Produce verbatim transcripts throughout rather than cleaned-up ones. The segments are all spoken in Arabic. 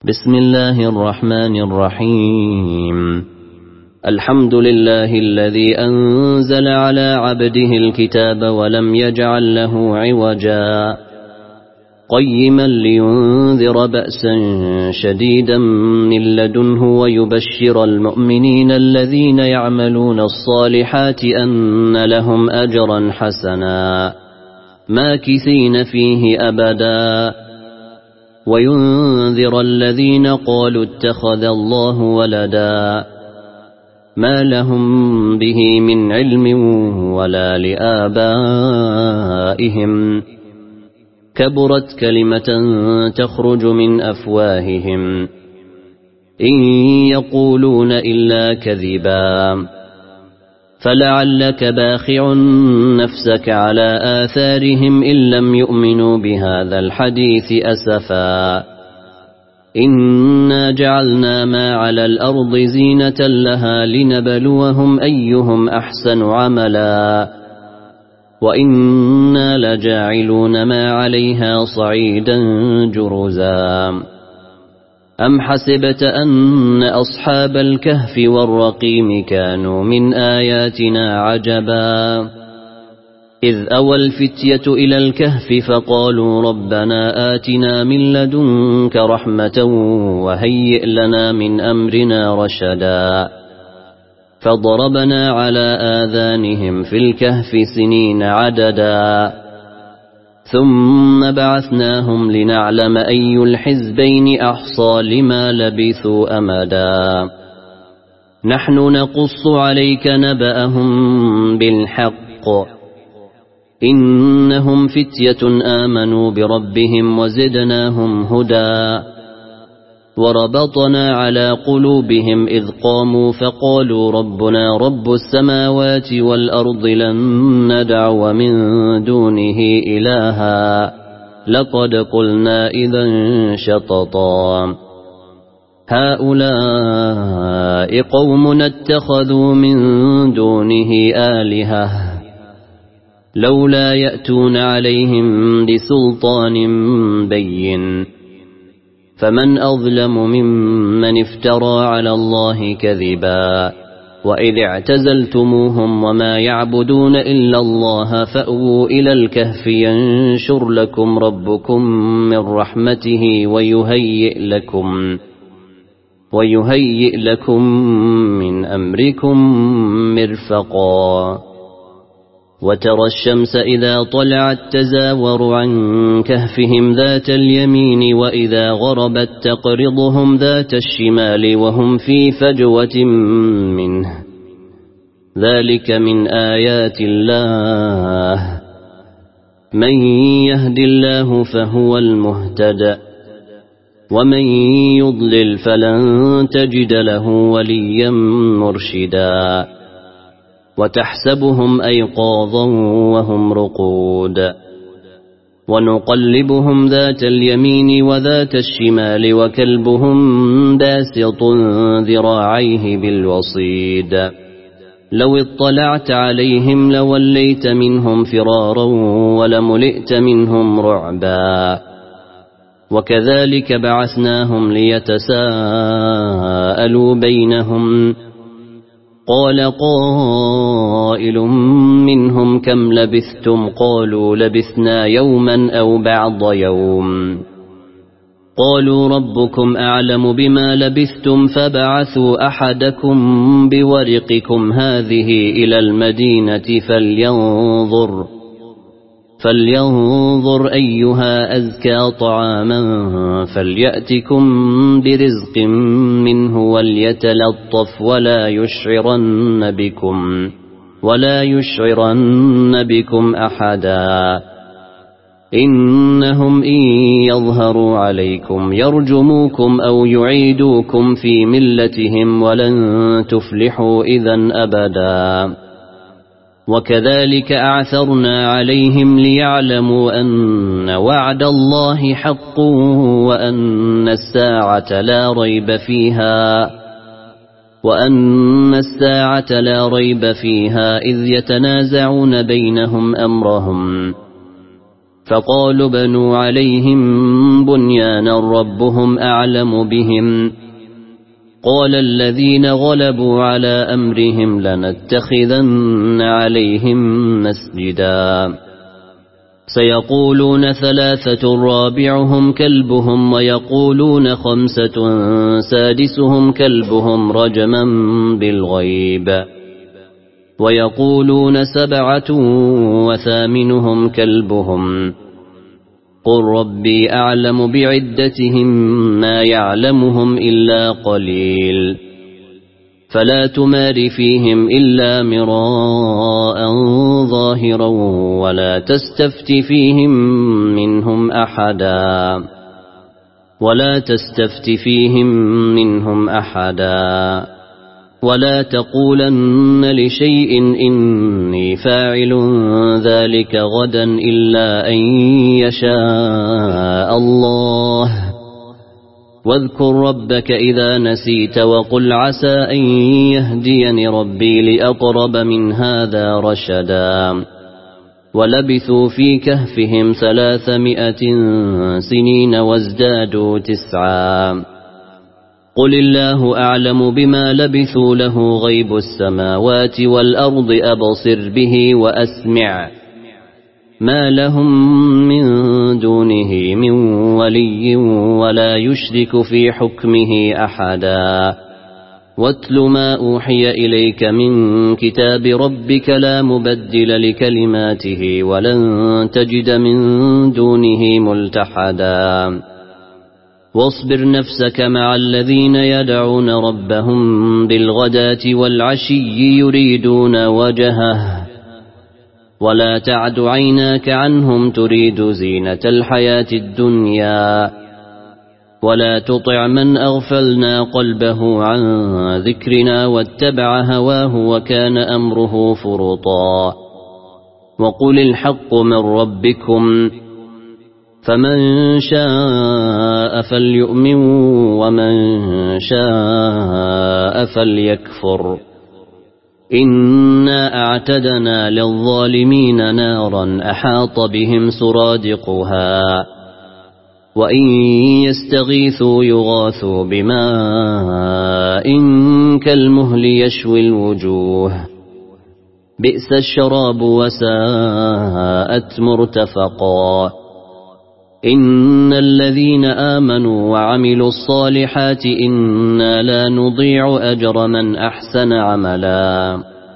بسم الله الرحمن الرحيم. الحمد لله الذي أنزل على عبده الكتاب ولم يجعل له عوجا قيما لينذر بأسا شديدا من لدنه ويبشر المؤمنين الذين يعملون الصالحات أن لهم أجرا حسنا ماكثين فيه أبدا وينذر الذين قالوا اتخذ الله ولدا ما لهم به من علم ولا لآبائهم كبرت كلمة تخرج من أفواههم إن يقولون إلا كذبا فلعلك باخع نفسك على آثارهم إن لم يؤمنوا بهذا الحديث أسفا إنا جعلنا ما على الأرض زينة لها لنبلوهم أيهم أحسن عملا وإنا لجاعلون ما عليها صعيدا جرزا أم حسبت أن أصحاب الكهف والرقيم كانوا من آياتنا عجبا إذ أوى الفتية إلى الكهف فقالوا ربنا آتنا من لدنك رحمة وهيئ لنا من أمرنا رشدا فضربنا على آذانهم في الكهف سنين عددا ثم بعثناهم لنعلم أي الحزبين أحصى لما لبثوا أمدا نحن نقص عليك نبأهم بالحق إنهم فتية آمنوا بربهم وزدناهم هدى وربطنا على قلوبهم إذ قاموا فقالوا ربنا رب السماوات والأرض لن ندعو من دونه إلها لقد قلنا إذا شططا هؤلاء قوم اتخذوا من دونه آلهة لولا يأتون عليهم بسلطان بين فمن أظلم ممن افترى على الله كذبا وإذ اعتزلتموهم وما يعبدون إلا الله فأووا إلى الكهف ينشر لكم ربكم من رحمته ويهيئ لكم ويهيئ لكم من أمركم مرفقا وترى الشمس إذا طلعت تزاور عن كهفهم ذات اليمين وإذا غربت تقرضهم ذات الشمال وهم في فجوة منه ذلك من آيات الله من يهد الله فهو المهتد ومن يضلل فلن تجد له وليا مرشدا وتحسبهم أيقاظا وهم رقود ونقلبهم ذات اليمين وذات الشمال وكلبهم باسط ذراعيه بالوصيد لو اطلعت عليهم لوليت منهم فرارا ولملئت منهم رعبا وكذلك بعثناهم ليتساءلوا بينهم قال قائل منهم كم لبثتم قالوا لبثنا يوما أو بعض يوم قالوا ربكم أعلم بما لبثتم فبعثوا أحدكم بورقكم هذه إلى المدينة فلينظر فلينظر أيها أزكى طعاما فليأتكم برزق منه وليتلطف ولا يشعرن بكم ولا يشعرن بكم أحدا إنهم إن يظهروا عليكم يرجموكم أو يعيدوكم في ملتهم ولن تفلحوا إذن أبدا وكذلك أعثرنا عليهم ليعلموا أن وعد الله حق وأن الساعة لا ريب فيها وأن الساعة لا ريب فيها إذ يتنازعون بينهم أمرهم فقالوا بنوا عليهم بنيانا ربهم أعلم بهم قال الذين غلبوا على أمرهم لنتخذن عليهم مسجدا سيقولون ثلاثة رابعهم كلبهم ويقولون خمسة سادسهم كلبهم رجما بالغيب ويقولون سبعة وثامنهم كلبهم قل ربي أعلم بعدتهم ما يعلمهم إلا قليل فلا تمار فيهم إلا مراء ظاهرا ولا تستفت فيهم منهم أحدا ولا تستفت فيهم منهم أحدا ولا تقولن لشيء إني فاعل ذلك غدا إلا أن يشاء الله واذكر ربك إذا نسيت وقل عسى أن يهديني ربي لأقرب من هذا رشدا ولبثوا في كهفهم ثلاثمائة سنين وازدادوا تسعا قل الله أعلم بما لبثوا له غيب السماوات والأرض أبصر به وأسمع ما لهم من دونه من ولي ولا يشرك في حكمه أحدا واتل ما أوحي إليك من كتاب ربك لا مبدل لكلماته ولن تجد من دونه ملتحدا واصبر نفسك مع الذين يدعون ربهم بالغداة والعشي يريدون وجهه ولا تعد عيناك عنهم تريد زينة الحياة الدنيا ولا تطع من أغفلنا قلبه عن ذكرنا واتبع هواه وكان أمره فرطا وقل الحق من ربكم فمن شاء فليؤمن ومن شاء فليكفر إنا أعتدنا للظالمين نارا أحاط بهم سرادقها وإن يستغيثوا يغاثوا بماء كالمهل يشوي الوجوه بئس الشراب وساءت مرتفقا إن الذين آمنوا وعملوا الصالحات إنا لا نضيع أجر من أحسن عملا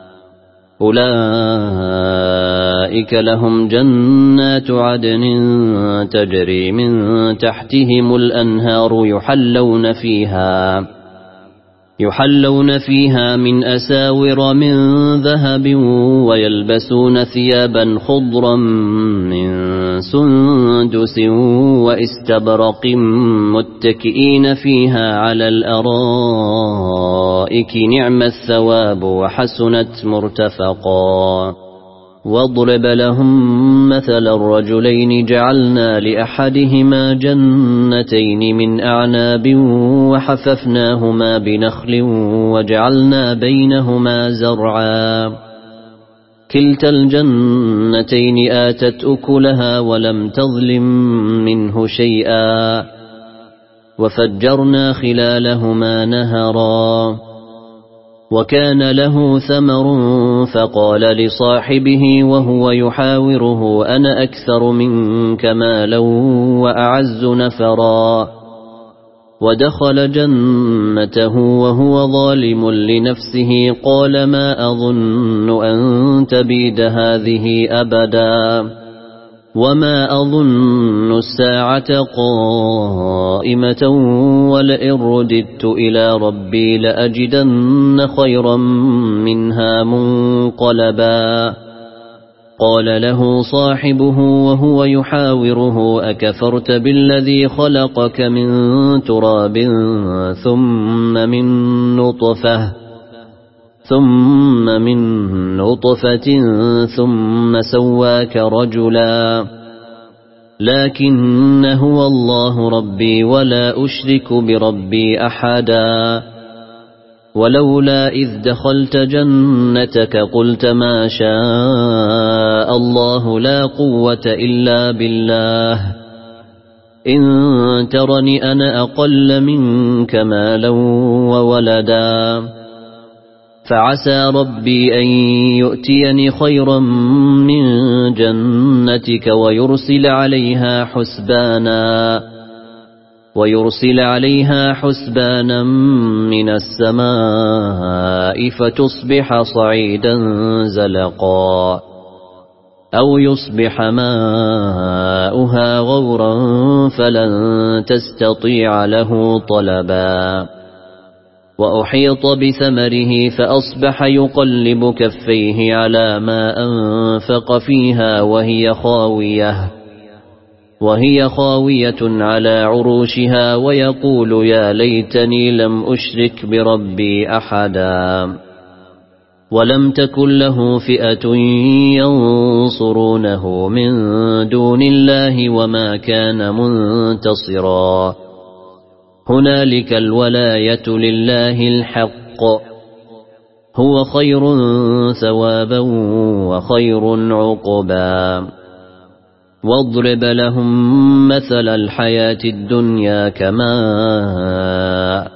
أولئك لهم جنات عدن تجري من تحتهم الأنهار يحلون فيها يحلون فيها من أساور من ذهب ويلبسون ثيابا خضرا من سندس واستبرق متكئين فيها على الأرائك نعم الثواب وحسنت مرتفقا واضرب لهم مثل الرجلين جعلنا لأحدهما جنتين من أعناب وحففناهما بنخل وجعلنا بينهما زرعا كلتا الجنتين آتت أكلها ولم تظلم منه شيئا وفجرنا خلالهما نهرا وكان له ثمر فقال لصاحبه وهو يحاوره أنا أكثر منك مالا وأعز نفرا ودخل جنته وهو ظالم لنفسه قال ما أظن أن تبيد هذه أبدا وما أظن الساعة قائمة ولئن رددت إلى ربي لأجدن خيرا منها منقلبا قال له صاحبه وهو يحاوره أكفرت بالذي خلقك من تراب ثم من نطفة ثم من نطفة ثم سواك رجلا لكن هو الله ربي ولا أشرك بربي أحدا ولولا إذ دخلت جنتك قلت ما شاء الله لا قوة إلا بالله إن ترني أنا أقل منك مالا وولدا فعسى ربي أن يؤتيني خيرا من جنتك ويرسل عليها حسبانا ويرسل عليها حسبانا من السماء فتصبح صعيدا زلقا أو يصبح ماؤها غورا فلن تستطيع له طلبا وأحيط بثمره فأصبح يقلب كفيه على ما أنفق فيها وهي خاوية وهي خاوية على عروشها ويقول يا ليتني لم أشرك بربي أحدا ولم تكن له فئة ينصرونه من دون الله وما كان منتصرا هنالك الولاية لله الحق هو خير ثوابا وخير عقبا واضرب لهم مثل الحياة الدنيا كماء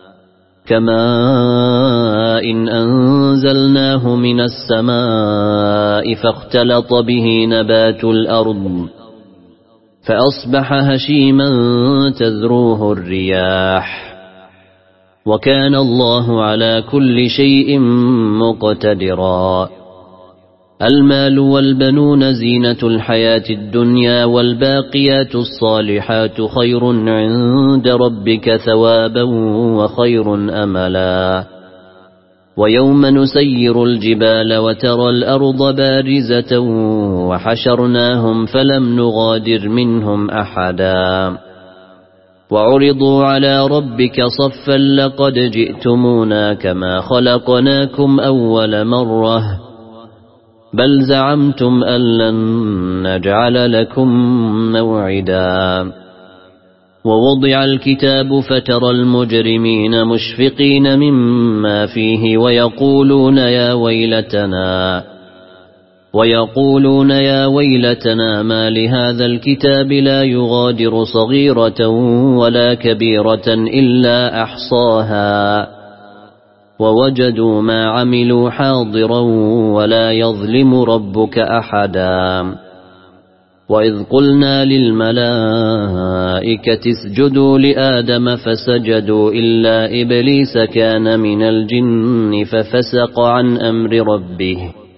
كماء إن أنزلناه من السماء فاختلط به نبات الأرض فأصبح هشيما تذروه الرياح وكان الله على كل شيء مقتدرا المال والبنون زينة الحياة الدنيا والباقيات الصالحات خير عند ربك ثوابا وخير أملا ويوم نسير الجبال وترى الأرض بارزة وحشرناهم فلم نغادر منهم أحدا وعرضوا على ربك صفا لقد جئتمونا كما خلقناكم أول مرة بل زعمتم أن لن نجعل لكم موعدا ووضع الكتاب فترى المجرمين مشفقين مما فيه ويقولون يا ويلتنا ويقولون يا ويلتنا ما لهذا الكتاب لا يغادر صغيرة ولا كبيرة إلا أحصاها ووجدوا ما عملوا حاضرا ولا يظلم ربك أحدا وإذ قلنا للملائكة اسجدوا لآدم فسجدوا إلا إبليس كان من الجن ففسق عن أمر ربه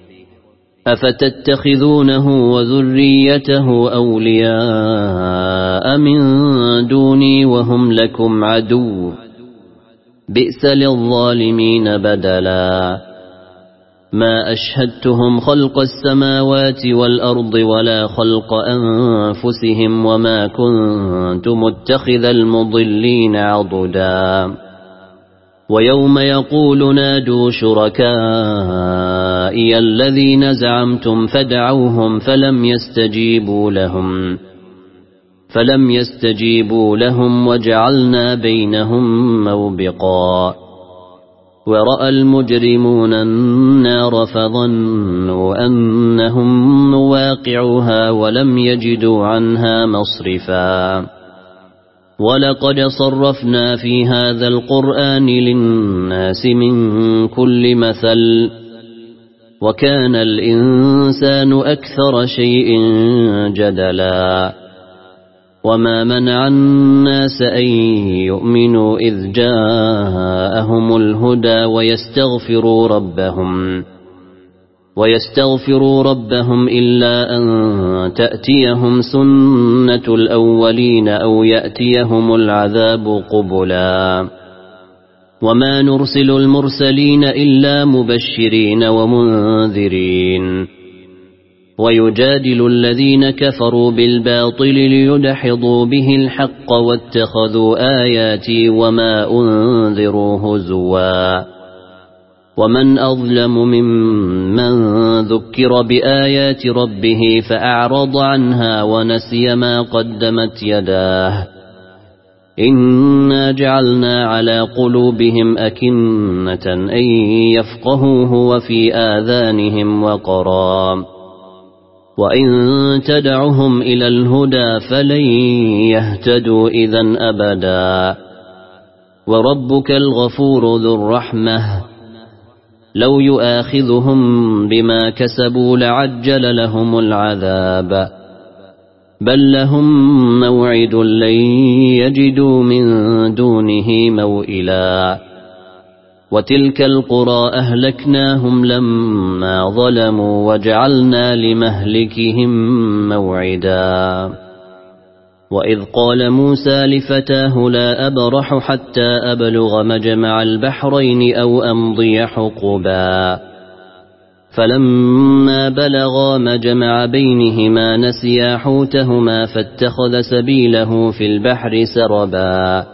أفتتخذونه وذريته أولياء من دوني وهم لكم عدو بئس للظالمين بدلا ما أشهدتهم خلق السماوات والأرض ولا خلق أنفسهم وما كنت متخذ المضلين عضدا ويوم يقول نادوا شركائي الذين زعمتم فدعوهم فلم يستجيبوا لهم فلم يستجيبوا لهم وجعلنا بينهم موبقا ورأى المجرمون النار فظنوا أنهم مواقعوها ولم يجدوا عنها مصرفا ولقد صرفنا في هذا القرآن للناس من كل مثل وكان الإنسان أكثر شيء جدلا وما منع الناس أن يؤمنوا إذ جاءهم الهدى ويستغفروا ربهم ويستغفروا ربهم إلا أن تأتيهم سنة الأولين أو يأتيهم العذاب قبلا وما نرسل المرسلين إلا مبشرين ومنذرين ويجادل الذين كفروا بالباطل ليدحضوا به الحق واتخذوا آياتي وما أنذروا هزوا ومن أظلم ممن ذكر بآيات ربه فأعرض عنها ونسي ما قدمت يداه إنا جعلنا على قلوبهم أكنة أن يفقهوه وفي آذانهم وقرا وإن تدعهم إلى الهدى فلن يهتدوا إذن أبدا وربك الغفور ذو الرحمة لو يؤاخذهم بما كسبوا لعجل لهم العذاب بل لهم موعد لن يجدوا من دونه موئلا وتلك القرى أهلكناهم لما ظلموا وجعلنا لمهلكهم موعدا وإذ قال موسى لفتاه لا أبرح حتى أبلغ مجمع البحرين أو أمضي حقبا فلما بلغا مجمع بينهما نسيا حوتهما فاتخذ سبيله في البحر سربا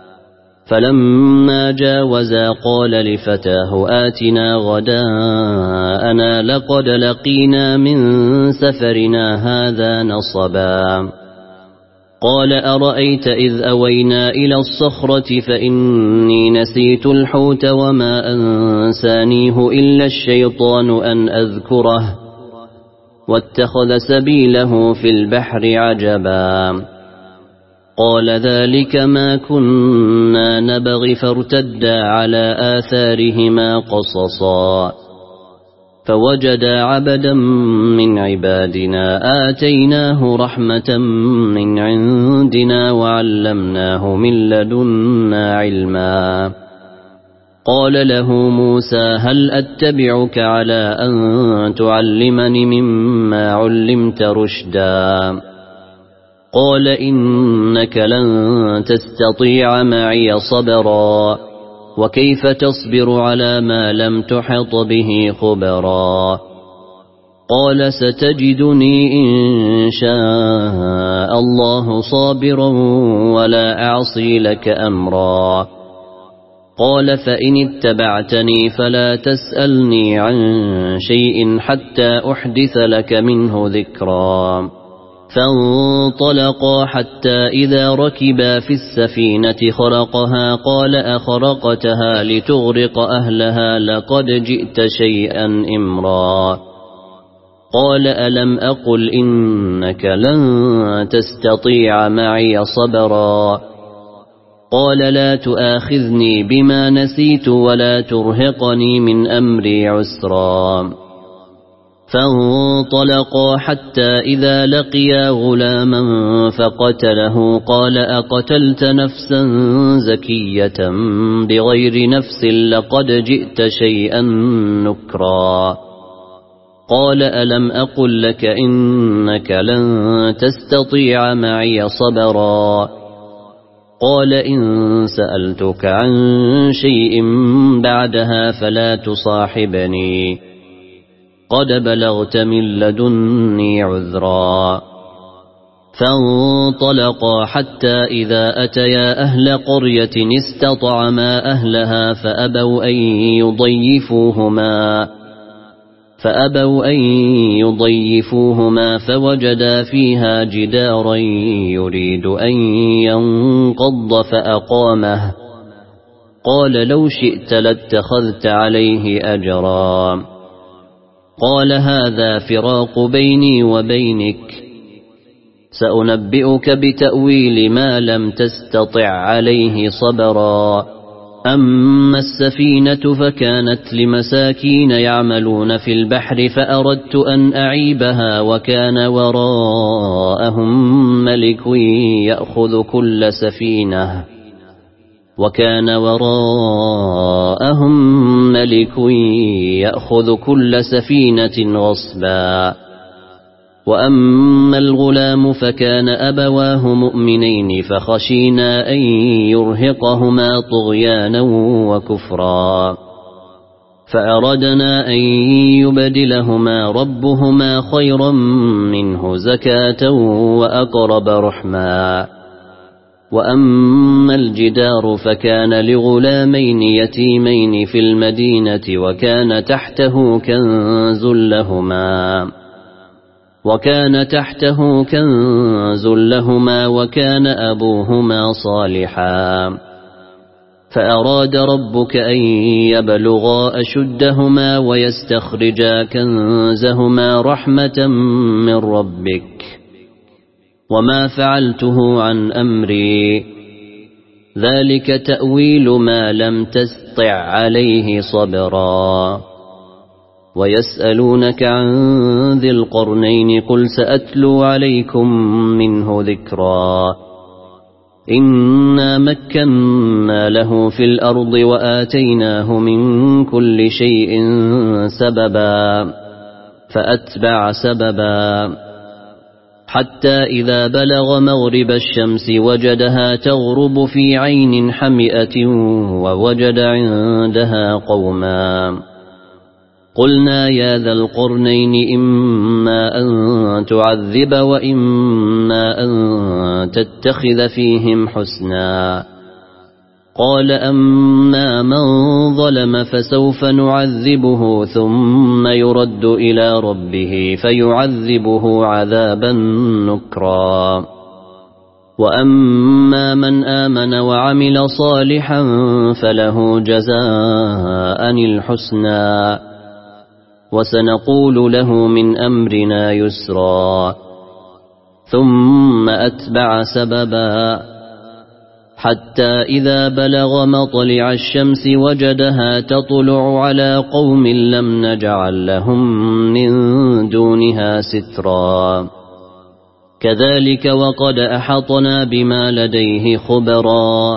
فلما جاوزا قال لفتاه آتنا غداءنا لقد لقينا من سفرنا هذا نصبا قال أرأيت إذ أوينا إلى الصخرة فإني نسيت الحوت وما أنسانيه إلا الشيطان أن أذكره واتخذ سبيله في البحر عجبا قال ذلك ما كنا نبغي فارتدا على آثارهما قصصا فوجدا عبدا من عبادنا آتيناه رحمة من عندنا وعلمناه من لدنا علما قال له موسى هل أتبعك على أن تعلمني مما علمت رشدا قال إنك لن تستطيع معي صبرا وكيف تصبر على ما لم تحط به خبرا قال ستجدني إن شاء الله صابرا ولا أعصي لك أمرا قال فإن اتبعتني فلا تسألني عن شيء حتى أحدث لك منه ذكرا فانطلقا حتى إذا ركبا في السفينة خرقها قال أخرقتها لتغرق أهلها لقد جئت شيئا إمرا قال ألم أقل إنك لن تستطيع معي صبرا قال لا تؤاخذني بما نسيت ولا ترهقني من أمري عسرا فانطلقا حتى إذا لقيا غلاما فقتله قال أقتلت نفسا زكية بغير نفس لقد جئت شيئا نكرا قال ألم أقل لك إنك لن تستطيع معي صبرا قال إن سألتك عن شيء بعدها فلا تصاحبني قد بلغت من لدني عذرا فانطلقا حتى إذا أتيا أهل قرية استطعما أهلها فأبوا أن يضيفوهما فأبوا أن يضيفوهما فوجدا فيها جدارا يريد أن ينقض فأقامه قال لو شئت لاتخذت عليه أجرا قال هذا فراق بيني وبينك سأنبئك بتأويل ما لم تستطع عليه صبرا أما السفينة فكانت لمساكين يعملون في البحر فأردت أن أعيبها وكان وراءهم ملك يأخذ كل سفينة وكان وراءهم ملك يأخذ كل سفينة غصبا وأما الغلام فكان أبواه مؤمنين فخشينا أن يرهقهما طغيانا وكفرا فأردنا أن يبدلهما ربهما خيرا منه زكاة وأقرب رحما وأما الجدار فكان لغلامين يتيمين في المدينة وكان تحته كنز لهما وكان تحته كنز لهما وكان أبوهما صالحا فأراد ربك أن يبلغا أشدهما ويستخرجا كنزهما رحمة من ربك وما فعلته عن أمري ذلك تأويل ما لم تستطع عليه صبرا ويسألونك عن ذي القرنين قل سأتلو عليكم منه ذكرا إنا مكنا له في الأرض وآتيناه من كل شيء سببا فأتبع سببا حتى إذا بلغ مغرب الشمس وجدها تغرب في عين حمئة ووجد عندها قوما قلنا يا ذا القرنين إما أن تعذب وإما أن تتخذ فيهم حسنا قال أما من ظلم فسوف نعذبه ثم يرد إلى ربه فيعذبه عذابا نكرا وأما من آمن وعمل صالحا فله جزاء الحسنى وسنقول له من أمرنا يسرا ثم أتبع سببا حتى إذا بلغ مطلع الشمس وجدها تطلع على قوم لم نجعل لهم من دونها سترا كذلك وقد أحطنا بما لديه خبرا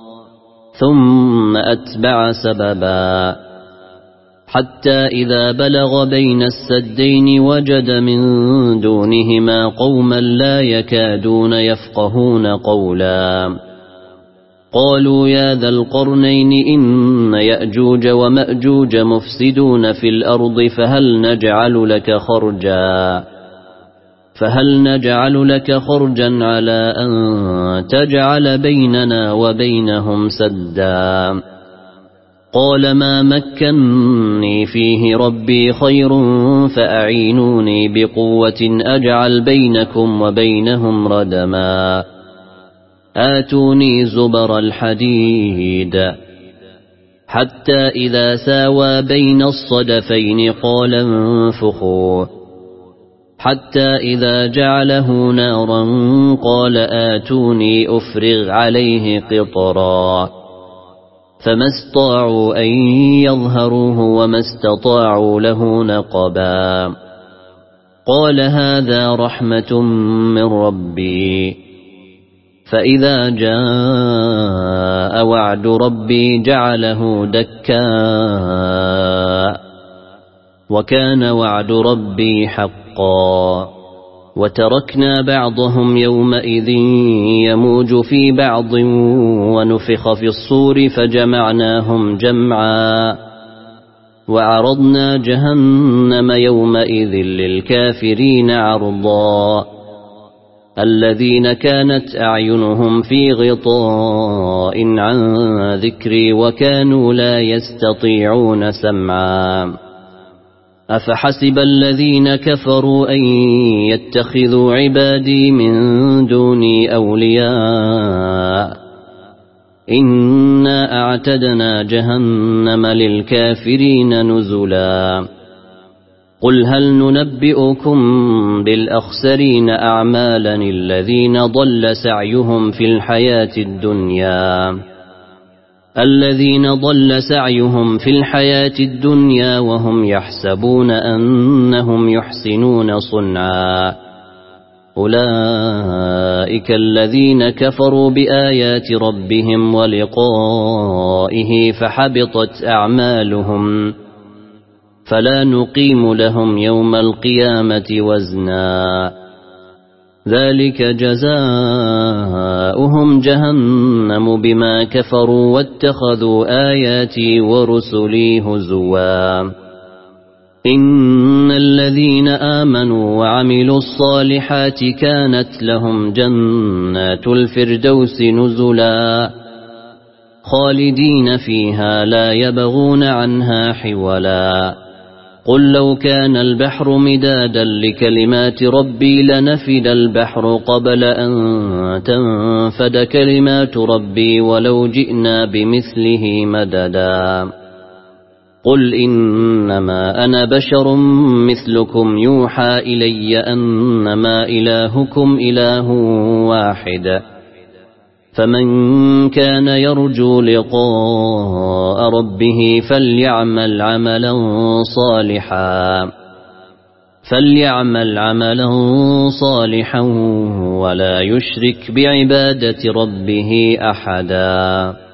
ثم أتبع سببا حتى إذا بلغ بين السدين وجد من دونهما قوما لا يكادون يفقهون قولا قالوا يا ذا القرنين إن يأجوج ومأجوج مفسدون في الأرض فهل نجعل لك خرجا فهل نجعل لك خرجا على أن تجعل بيننا وبينهم سدا قال ما مكنني فيه ربي خير فأعينوني بقوة أجعل بينكم وبينهم ردما آتوني زبر الحديد حتى إذا ساوى بين الصدفين قال انفخوا حتى إذا جعله نارا قال آتوني أفرغ عليه قطرا فما استطاعوا أن يظهروه وما استطاعوا له نقبا قال هذا رحمة من ربي فإذا جاء وعد ربي جعله دكا وكان وعد ربي حقا وتركنا بعضهم يومئذ يموج في بعض ونفخ في الصور فجمعناهم جمعا وعرضنا جهنم يومئذ للكافرين عرضا الذين كانت أعينهم في غطاء عن ذكري وكانوا لا يستطيعون سمعا أفحسب الذين كفروا أن يتخذوا عبادي من دوني أولياء إنا أعتدنا جهنم للكافرين نزلا قل هل ننبئكم بالأخسرين أعمالا الذين ضل سعيهم في الحياة الدنيا الذين ضل سعيهم في الحياة الدنيا وهم يحسبون أنهم يحسنون صنعا أولئك الذين كفروا بآيات ربهم ولقائه فحبطت أعمالهم فلا نقيم لهم يوم القيامة وزنا ذلك جزاؤهم جهنم بما كفروا واتخذوا آياتي ورسلي هزوا إن الذين آمنوا وعملوا الصالحات كانت لهم جنات الفردوس نزلا خالدين فيها لا يبغون عنها حولا قل لو كان البحر مدادا لكلمات ربي لنفد البحر قبل أن تنفد كلمات ربي ولو جئنا بمثله مددا قل إنما أنا بشر مثلكم يوحى إلي أنما إلهكم إله واحد فمن كان يرجو لقاء ربه فليعمل عملا صالحا فليعمل عملا صالحا ولا يشرك بعبادة ربه أحدا.